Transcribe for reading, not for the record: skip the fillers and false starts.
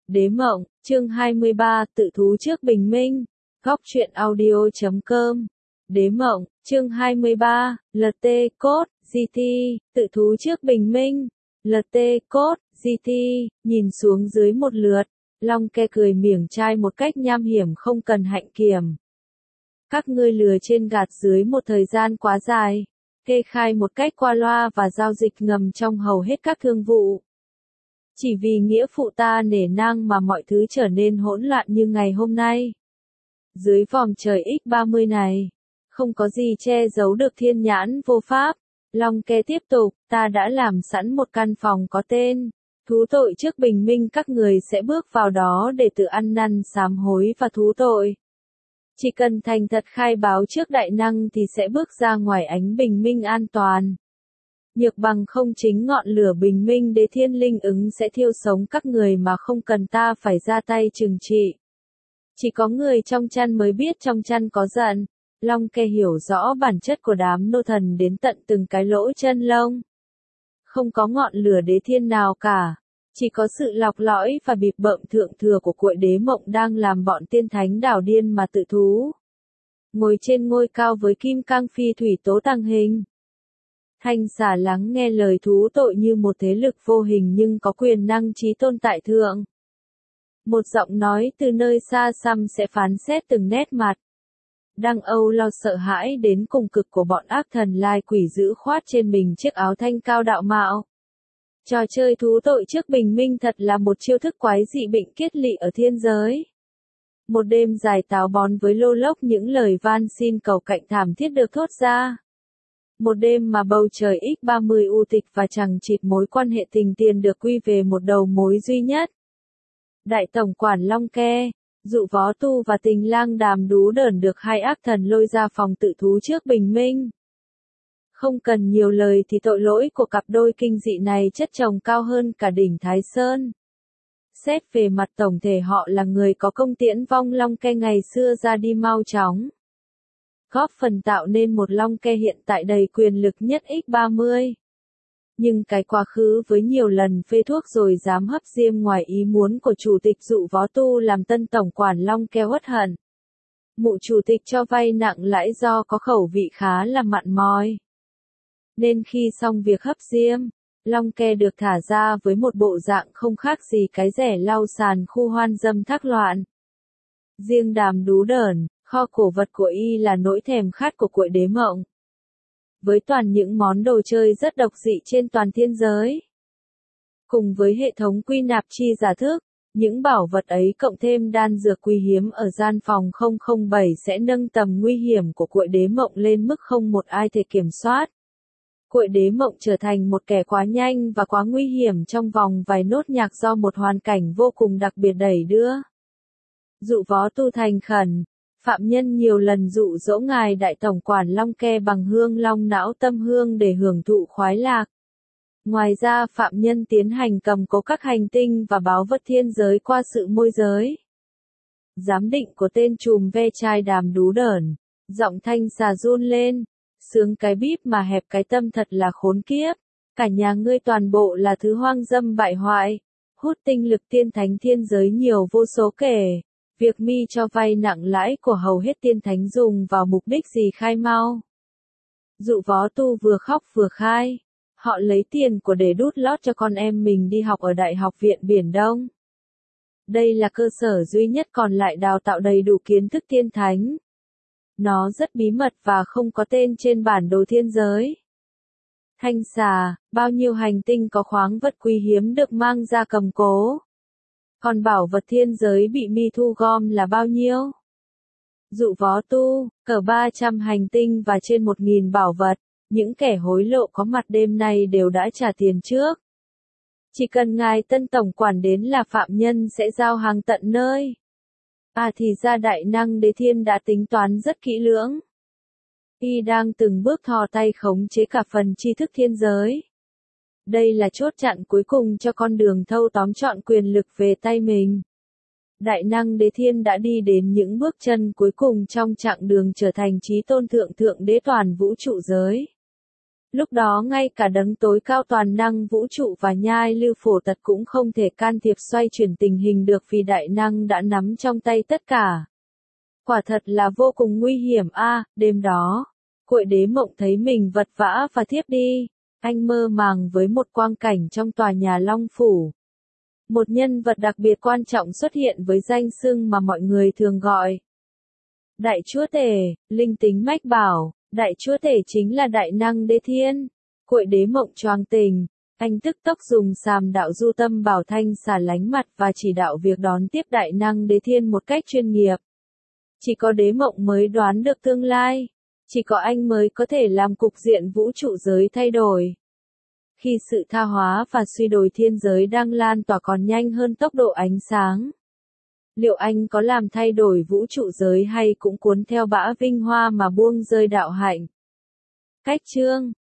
Đế mộng, chương 23, tự thú trước bình minh. Góc truyện audio.com. Đế mộng, chương 23, LT cốt, GT, tự thú trước bình minh. LT cốt, GT, nhìn xuống dưới một lượt, Long Ke cười mỉa trai một cách nham hiểm không cần hạnh kiểm. Các ngươi lừa trên gạt dưới một thời gian quá dài, kê khai một cách qua loa và giao dịch ngầm trong hầu hết các thương vụ. Chỉ vì nghĩa phụ ta nể nang mà mọi thứ trở nên hỗn loạn như ngày hôm nay. Dưới vòm trời X30 này, không có gì che giấu được thiên nhãn vô pháp. Long Ke tiếp tục, ta đã làm sẵn một căn phòng có tên, thú tội trước bình minh, các người sẽ bước vào đó để tự ăn năn sám hối và thú tội. Chỉ cần thành thật khai báo trước đại năng thì sẽ bước ra ngoài ánh bình minh an toàn. Nhược bằng không chính ngọn lửa bình minh đế thiên linh ứng sẽ thiêu sống các người mà không cần ta phải ra tay trừng trị. Chỉ có người trong chăn mới biết trong chăn có giận. Long Ke hiểu rõ bản chất của đám nô thần đến tận từng cái lỗ chân lông. Không có ngọn lửa đế thiên nào cả. Chỉ có sự lọc lõi và bịp bợm thượng thừa của cuội đế mộng đang làm bọn tiên thánh đảo điên mà tự thú. Ngồi trên ngôi cao với kim cang phi thủy tố tăng hình. Thanh xà lắng nghe lời thú tội như một thế lực vô hình nhưng có quyền năng trí tôn tại thượng. Một giọng nói từ nơi xa xăm sẽ phán xét từng nét mặt. Đang âu lo sợ hãi đến cùng cực của bọn ác thần lai quỷ dữ khoát trên mình chiếc áo thanh cao đạo mạo. Trò chơi thú tội trước bình minh thật là một chiêu thức quái dị bệnh kiết lỵ ở thiên giới. Một đêm dài táo bón với lô lốc những lời van xin cầu cạnh thảm thiết được thốt ra. Một đêm mà bầu trời X30 u tịch và chẳng chịt mối quan hệ tình tiền được quy về một đầu mối duy nhất. Đại tổng quản Long Ke, Dụ Võ Tu và Tình Lang Đàm Đú Đởn được hai ác thần lôi ra phòng tự thú trước bình minh. Không cần nhiều lời thì tội lỗi của cặp đôi kinh dị này chất chồng cao hơn cả đỉnh Thái Sơn. Xét về mặt tổng thể họ là người có công tiễn vong Long Ke ngày xưa ra đi mau chóng. Góp phần tạo nên một Long Ke hiện tại đầy quyền lực nhất X30. Nhưng cái quá khứ với nhiều lần phê thuốc rồi dám hấp diêm ngoài ý muốn của chủ tịch Dụ Võ Tu làm tân tổng quản Long Ke uất hận. Mụ chủ tịch cho vay nặng lãi do có khẩu vị khá là mặn mòi. Nên khi xong việc hấp diêm, Long Ke được thả ra với một bộ dạng không khác gì cái rẻ lau sàn khu hoan dâm thác loạn. Riêng Đàm Đú Đởn, kho cổ vật của y là nỗi thèm khát của cuội đế mộng. Với toàn những món đồ chơi rất độc dị trên toàn thiên giới. Cùng với hệ thống quy nạp chi giả thức, những bảo vật ấy cộng thêm đan dược quý hiếm ở gian phòng 007 sẽ nâng tầm nguy hiểm của cuội đế mộng lên mức không một ai thể kiểm soát. Cuội đế mộng trở thành một kẻ quá nhanh và quá nguy hiểm trong vòng vài nốt nhạc do một hoàn cảnh vô cùng đặc biệt đẩy đưa. Dụ Võ Tu thành khẩn. Phạm nhân nhiều lần dụ dỗ ngài đại tổng quản Long Ke bằng hương long não tâm hương để hưởng thụ khoái lạc. Ngoài ra phạm nhân tiến hành cầm cố các hành tinh và báu vật thiên giới qua sự môi giới. Giám định của tên trùm ve chai Đàm Đú Đởn, giọng thanh xà run lên, sướng cái bíp mà hẹp cái tâm thật là khốn kiếp, cả nhà ngươi toàn bộ là thứ hoang dâm bại hoại, hút tinh lực tiên thánh thiên giới nhiều vô số kể. Việc mi cho vay nặng lãi của hầu hết tiên thánh dùng vào mục đích gì khai mau. Dụ Võ Tu vừa khóc vừa khai. Họ lấy tiền của để đút lót cho con em mình đi học ở Đại học viện Biển Đông. Đây là cơ sở duy nhất còn lại đào tạo đầy đủ kiến thức tiên thánh. Nó rất bí mật và không có tên trên bản đồ thiên giới. Thanh xà, bao nhiêu hành tinh có khoáng vật quý hiếm được mang ra cầm cố. Còn bảo vật thiên giới bị mi thu gom là bao nhiêu? Dụ Võ Tu, cỡ 300 hành tinh và trên 1.000 bảo vật, những kẻ hối lộ có mặt đêm nay đều đã trả tiền trước. Chỉ cần ngài tân tổng quản đến là phạm nhân sẽ giao hàng tận nơi. À thì ra đại năng đế thiên đã tính toán rất kỹ lưỡng. Y đang từng bước thò tay khống chế cả phần tri thức thiên giới. Đây là chốt chặn cuối cùng cho con đường thâu tóm trọn quyền lực về tay mình. Đại năng đế thiên đã đi đến những bước chân cuối cùng trong chặng đường trở thành chí tôn thượng thượng đế toàn vũ trụ giới. Lúc đó ngay cả đấng tối cao toàn năng vũ trụ và nhai lưu phổ tật cũng không thể can thiệp xoay chuyển tình hình được vì đại năng đã nắm trong tay tất cả. Quả thật là vô cùng nguy hiểm a. Đêm đó, Cuội Đế Mộng thấy mình vật vã và thiếp đi. Anh mơ màng với một quang cảnh trong tòa nhà Long Phủ. Một nhân vật đặc biệt quan trọng xuất hiện với danh xưng mà mọi người thường gọi. Đại Chúa Tể, linh tính mách bảo, Đại Chúa Tể chính là Đại Năng Đế Thiên. Cuội Đế Mộng choàng tình, anh tức tốc dùng sàm đạo du tâm bảo thanh xả lánh mặt và chỉ đạo việc đón tiếp Đại Năng Đế Thiên một cách chuyên nghiệp. Chỉ có Đế Mộng mới đoán được tương lai. Chỉ có anh mới có thể làm cục diện vũ trụ giới thay đổi. Khi sự tha hóa và suy đồi thiên giới đang lan tỏa còn nhanh hơn tốc độ ánh sáng. Liệu anh có làm thay đổi vũ trụ giới hay cũng cuốn theo bão vinh hoa mà buông rơi đạo hạnh? Cách chương